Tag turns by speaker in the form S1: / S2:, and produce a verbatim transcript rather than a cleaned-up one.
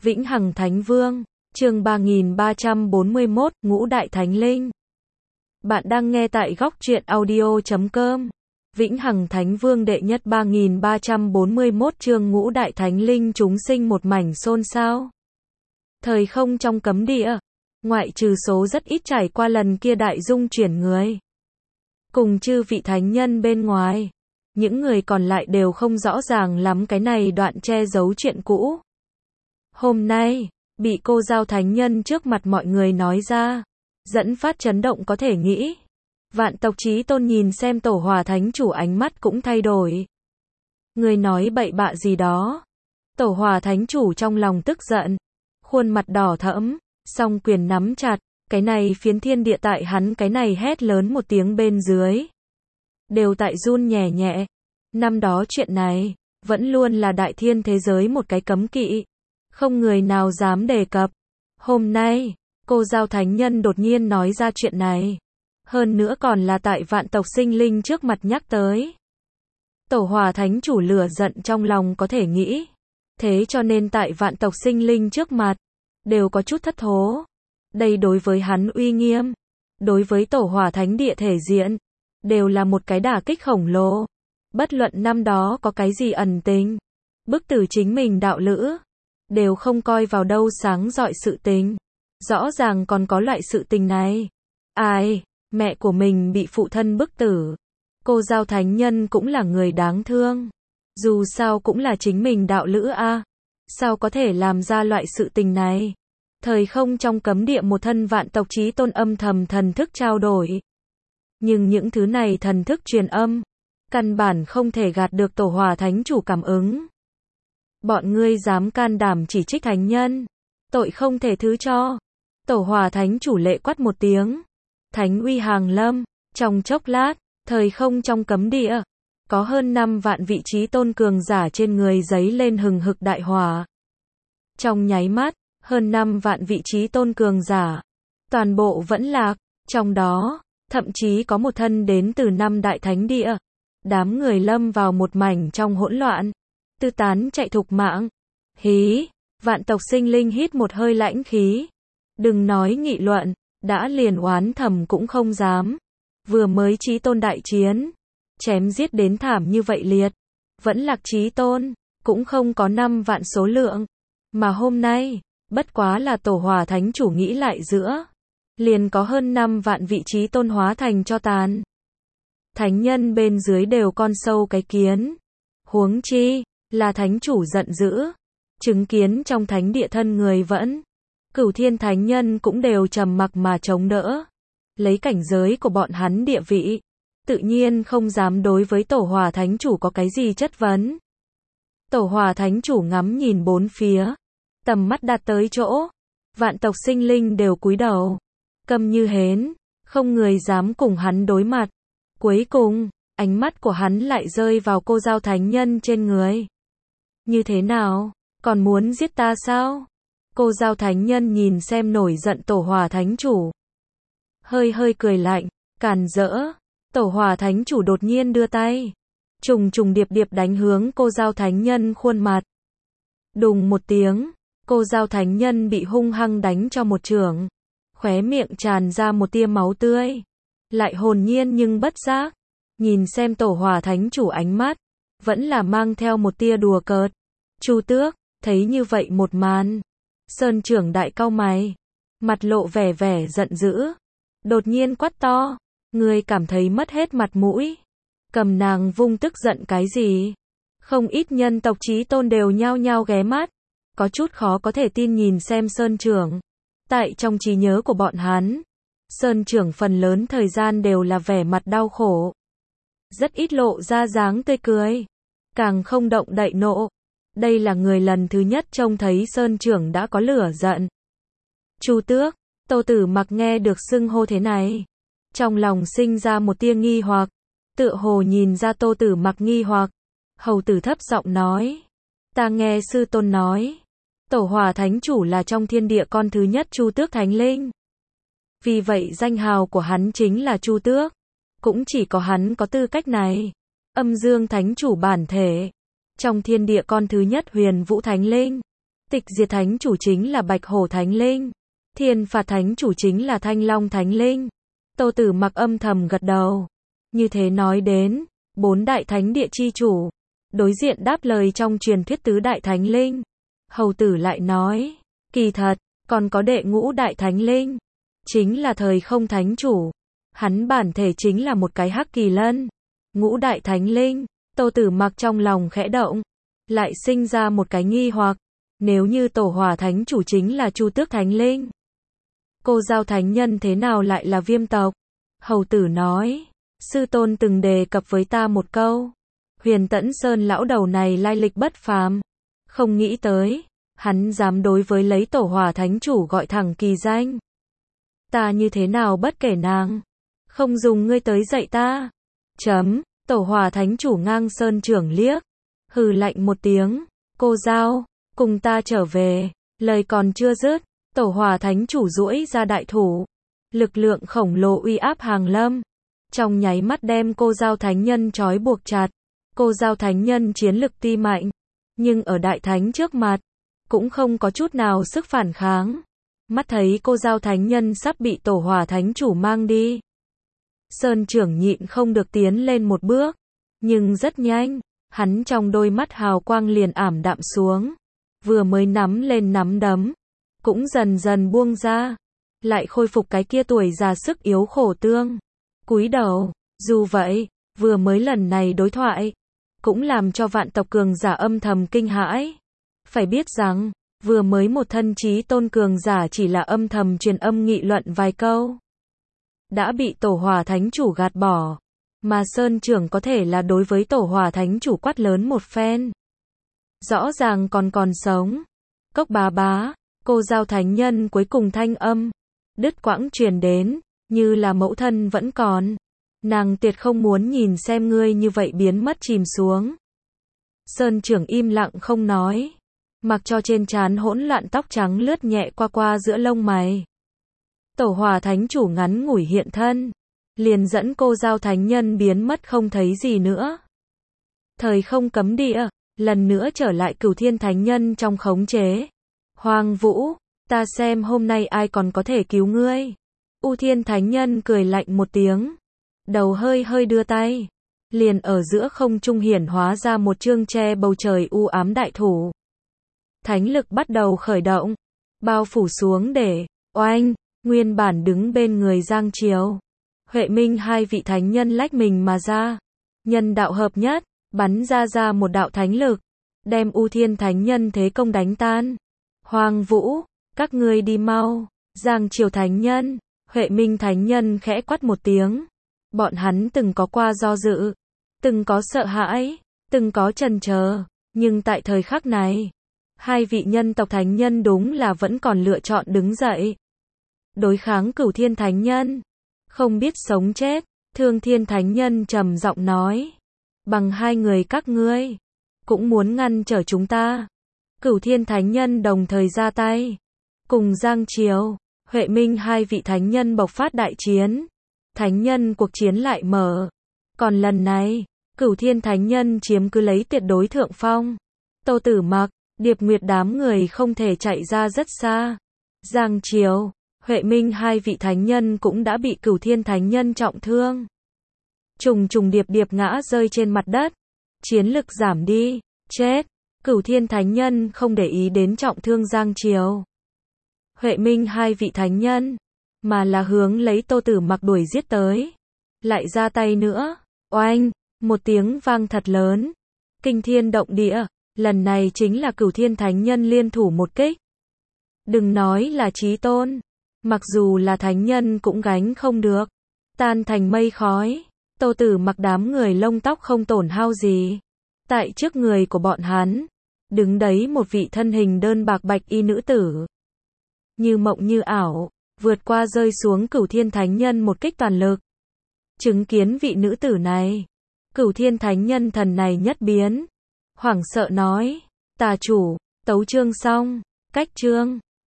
S1: Vĩnh Hằng Thánh Vương, chương ba nghìn ba trăm bốn mươi mốt, Ngũ Đại Thánh Linh. Bạn đang nghe tại góc truyện audio chấm com. Vĩnh Hằng Thánh Vương đệ nhất ba nghìn ba trăm bốn mươi mốt chương Ngũ Đại Thánh Linh chúng sinh một mảnh xôn xao. Thời không trong cấm địa, ngoại trừ số rất ít trải qua lần kia đại dung chuyển người, cùng chư vị thánh nhân bên ngoài, những người còn lại đều không rõ ràng lắm cái này đoạn che giấu chuyện cũ. Hôm nay, bị cô giao thánh nhân trước mặt mọi người nói ra, dẫn phát chấn động có thể nghĩ. Vạn tộc Chí Tôn nhìn xem Tổ Hòa Thánh Chủ ánh mắt cũng thay đổi. Người nói bậy bạ gì đó. Tổ Hòa Thánh Chủ trong lòng tức giận, khuôn mặt đỏ thẫm, song quyền nắm chặt, cái này phiến thiên địa tại hắn cái này hét lớn một tiếng bên dưới, đều tại run nhẹ nhẹ. Năm đó chuyện này, vẫn luôn là đại thiên thế giới một cái cấm kỵ, không người nào dám đề cập. Hôm nay, cô giao thánh nhân đột nhiên nói ra chuyện này, hơn nữa còn là tại vạn tộc sinh linh trước mặt nhắc tới. Tổ Hòa Thánh Chủ lửa giận trong lòng có thể nghĩ, thế cho nên tại vạn tộc sinh linh trước mặt, đều có chút thất thố. Đây đối với hắn uy nghiêm, đối với Tổ Hòa Thánh Địa thể diện, đều là một cái đả kích khổng lồ. Bất luận năm đó có cái gì ẩn tình, bức tử chính mình đạo lữ, đều không coi vào đâu sáng rọi sự tình. Rõ ràng còn có loại sự tình này. Ai, mẹ của mình bị phụ thân bức tử. Cô giao thánh nhân cũng là người đáng thương. Dù sao cũng là chính mình đạo lữ a, à. Sao có thể làm ra loại sự tình này? Thời không trong cấm địa một thân vạn tộc Chí Tôn âm thầm thần thức trao đổi. Nhưng những thứ này thần thức truyền âm, căn bản không thể gạt được Tổ Hòa Thánh Chủ cảm ứng. Bọn ngươi dám can đảm chỉ trích thánh nhân, tội không thể thứ cho. Tổ Hòa Thánh Chủ lệ quát một tiếng, thánh uy hàng lâm. Trong chốc lát, thời không trong cấm địa, có hơn năm vạn vị Chí Tôn cường giả trên người giấy lên hừng hực đại hỏa. Trong nháy mắt, hơn năm vạn vị Chí Tôn cường giả, toàn bộ vẫn lạc, trong đó, thậm chí có một thân đến từ năm đại thánh địa. Đám người lâm vào một mảnh trong hỗn loạn, tư tán chạy thục mạng. Hí, vạn tộc sinh linh hít một hơi lãnh khí. Đừng nói nghị luận, đã liền oán thầm cũng không dám. Vừa mới Chí Tôn đại chiến, chém giết đến thảm như vậy liệt, vẫn lạc Chí Tôn, cũng không có năm vạn số lượng. Mà hôm nay, bất quá là Tổ Hòa Thánh Chủ nghĩ lại giữa, liền có hơn năm vạn vị Chí Tôn hóa thành cho tàn. Thánh nhân bên dưới đều con sâu cái kiến. Huống chi, là Thánh Chủ giận dữ, chứng kiến trong thánh địa thân người vẫn. Cửu thiên thánh nhân cũng đều trầm mặc mà chống đỡ. Lấy cảnh giới của bọn hắn địa vị, tự nhiên không dám đối với Tổ Hòa Thánh Chủ có cái gì chất vấn. Tổ Hòa Thánh Chủ ngắm nhìn bốn phía, tầm mắt đạt tới chỗ, vạn tộc sinh linh đều cúi đầu, câm như hến, không người dám cùng hắn đối mặt. Cuối cùng, ánh mắt của hắn lại rơi vào cô giao thánh nhân trên người. Như thế nào, còn muốn giết ta sao? Cô giao thánh nhân nhìn xem nổi giận Tổ Hòa Thánh Chủ, hơi hơi cười lạnh, càn rỡ. Tổ Hòa Thánh Chủ đột nhiên đưa tay, trùng trùng điệp điệp đánh hướng cô giao thánh nhân khuôn mặt. Đùng một tiếng, cô giao thánh nhân bị hung hăng đánh cho một chưởng, khóe miệng tràn ra một tia máu tươi. Lại hồn nhiên nhưng bất giác, nhìn xem Tổ Hòa Thánh Chủ ánh mắt, vẫn là mang theo một tia đùa cợt. Chu Tước, thấy như vậy một màn, Sơn trưởng đại cau mày, mặt lộ vẻ vẻ giận dữ, đột nhiên quát to, ngươi cảm thấy mất hết mặt mũi, cầm nàng vung tức giận cái gì? Không ít nhân tộc Chí Tôn đều nhao nhao ghé mắt, có chút khó có thể tin nhìn xem Sơn trưởng. Tại trong trí nhớ của bọn hắn, Sơn trưởng phần lớn thời gian đều là vẻ mặt đau khổ, rất ít lộ ra dáng tươi cười, càng không động đậy nộ. Đây là người lần thứ nhất trông thấy Sơn trưởng đã có lửa giận. Chu Tước, Tô Tử Mặc nghe được xưng hô thế này, trong lòng sinh ra một tia nghi hoặc, tựa hồ nhìn ra Tô Tử Mặc nghi hoặc. Hầu tử thấp giọng nói, ta nghe sư tôn nói, Tổ Hòa Thánh Chủ là trong thiên địa con thứ nhất Chu Tước Thánh Linh. Vì vậy danh hào của hắn chính là Chu Tước, cũng chỉ có hắn có tư cách này. Âm Dương Thánh Chủ bản thể, trong thiên địa con thứ nhất Huyền Vũ Thánh Linh, Tịch diệt thánh chủ chính là Bạch Hổ Thánh Linh. Thiên phạt thánh chủ chính là Thanh Long Thánh Linh. Tô Tử Mặc âm thầm gật đầu. Như thế nói đến, bốn đại thánh địa chi chủ. Đối diện đáp lời trong truyền thuyết tứ đại thánh linh. Hầu tử lại nói, kỳ thật, còn có đệ ngũ đại thánh linh. Chính là thời không thánh chủ. Hắn bản thể chính là một cái hắc kỳ lân. Ngũ đại thánh linh, Tô Tử Mặc trong lòng khẽ động. Lại sinh ra một cái nghi hoặc. Nếu như tổ hỏa thánh chủ chính là Chu Tước Thánh Linh. Cô Giao Thánh Nhân thế nào lại là Viêm tộc? Hầu tử nói, sư tôn từng đề cập với ta một câu. Huyền Tẫn Sơn lão đầu này lai lịch bất phàm. Không nghĩ tới, hắn dám đối với lấy tổ hỏa thánh chủ gọi thẳng kỳ danh. Ta như thế nào bất kể nàng. Không dùng ngươi tới dạy ta. Chấm, tổ hỏa thánh chủ ngang sơn trưởng liếc. Hừ lạnh một tiếng, cô Giao, cùng ta trở về. Lời còn chưa dứt, tổ hỏa thánh chủ duỗi ra đại thủ. Lực lượng khổng lồ uy áp hàng lâm. Trong nháy mắt đem cô Giao Thánh Nhân trói buộc chặt. Cô Giao Thánh Nhân chiến lực ti mạnh. Nhưng ở đại thánh trước mặt, cũng không có chút nào sức phản kháng. Mắt thấy cô Giao Thánh Nhân sắp bị tổ hỏa thánh chủ mang đi. Sơn trưởng nhịn không được tiến lên một bước. Nhưng rất nhanh, hắn trong đôi mắt hào quang liền ảm đạm xuống. Vừa mới nắm lên nắm đấm, cũng dần dần buông ra. Lại khôi phục cái kia tuổi già sức yếu khổ tương. Cúi đầu, dù vậy, vừa mới lần này đối thoại, cũng làm cho vạn tộc cường giả âm thầm kinh hãi. Phải biết rằng, vừa mới một thân chí tôn cường giả chỉ là âm thầm truyền âm nghị luận vài câu. Đã bị tổ hỏa thánh chủ gạt bỏ. Mà Sơn trưởng có thể là đối với tổ hỏa thánh chủ quát lớn một phen. Rõ ràng còn còn sống. Cốc bá bá, cô Giao Thánh Nhân cuối cùng thanh âm. Đứt quãng truyền đến, như là mẫu thân vẫn còn. Nàng tuyệt không muốn nhìn xem ngươi như vậy biến mất chìm xuống. Sơn trưởng im lặng không nói. Mặc cho trên trán hỗn loạn tóc trắng lướt nhẹ qua qua giữa lông mày. Tổ hỏa thánh chủ ngắn ngủi hiện thân. Liền dẫn cô Giao Thánh Nhân biến mất không thấy gì nữa. Thời không cấm địa, lần nữa trở lại Cửu Thiên Thánh Nhân trong khống chế. Hoàng Vũ, ta xem hôm nay ai còn có thể cứu ngươi. U Thiên Thánh Nhân cười lạnh một tiếng. Đầu hơi hơi đưa tay. Liền ở giữa không trung hiển hóa ra một chương che bầu trời u ám đại thủ. Thánh lực bắt đầu khởi động. Bao phủ xuống để, oanh, nguyên bản đứng bên người Giang Triều. Huệ Minh hai vị thánh nhân lách mình mà ra. Nhân đạo hợp nhất, bắn ra ra một đạo thánh lực. Đem U Thiên Thánh Nhân thế công đánh tan. Hoàng Vũ, các ngươi đi mau. Giang Triều Thánh Nhân, Huệ Minh Thánh Nhân khẽ quát một tiếng. Bọn hắn từng có qua do dự, từng có sợ hãi, từng có chần chờ, nhưng tại thời khắc này, hai vị nhân tộc thánh nhân đúng là vẫn còn lựa chọn đứng dậy. Đối kháng Cửu Thiên Thánh Nhân, không biết sống chết, Thương Thiên Thánh Nhân trầm giọng nói. Bằng hai người các ngươi, cũng muốn ngăn trở chúng ta. Cửu Thiên Thánh Nhân đồng thời ra tay. Cùng Giang Triều, Huệ Minh hai vị thánh nhân bộc phát đại chiến. Thánh nhân cuộc chiến lại mở. Còn lần này, Cửu Thiên Thánh Nhân chiếm cứ lấy tuyệt đối thượng phong. Tô Tử Mặc, Điệp Nguyệt đám người không thể chạy ra rất xa. Giang Triều, Huệ Minh hai vị thánh nhân cũng đã bị Cửu Thiên Thánh Nhân trọng thương. Trùng trùng điệp điệp ngã rơi trên mặt đất. Chiến lực giảm đi, chết. Cửu Thiên Thánh Nhân không để ý đến trọng thương Giang Triều, Huệ Minh hai vị thánh nhân, mà là hướng lấy Tô Tử Mặc đuổi giết tới. Lại ra tay nữa, oanh, một tiếng vang thật lớn, kinh thiên động địa, lần này chính là Cửu Thiên Thánh Nhân liên thủ một kích. Đừng nói là chí tôn, mặc dù là thánh nhân cũng gánh không được, tan thành mây khói. Tô Tử Mặc đám người lông tóc không tổn hao gì. Tại trước người của bọn hắn, đứng đấy một vị thân hình đơn bạc bạch y nữ tử. Như mộng như ảo, vượt qua rơi xuống Cửu Thiên Thánh Nhân một kích toàn lực. Chứng kiến vị nữ tử này, Cửu Thiên Thánh Nhân thần này nhất biến. Hoảng sợ nói, tà chủ, tấu chương xong, cách chương.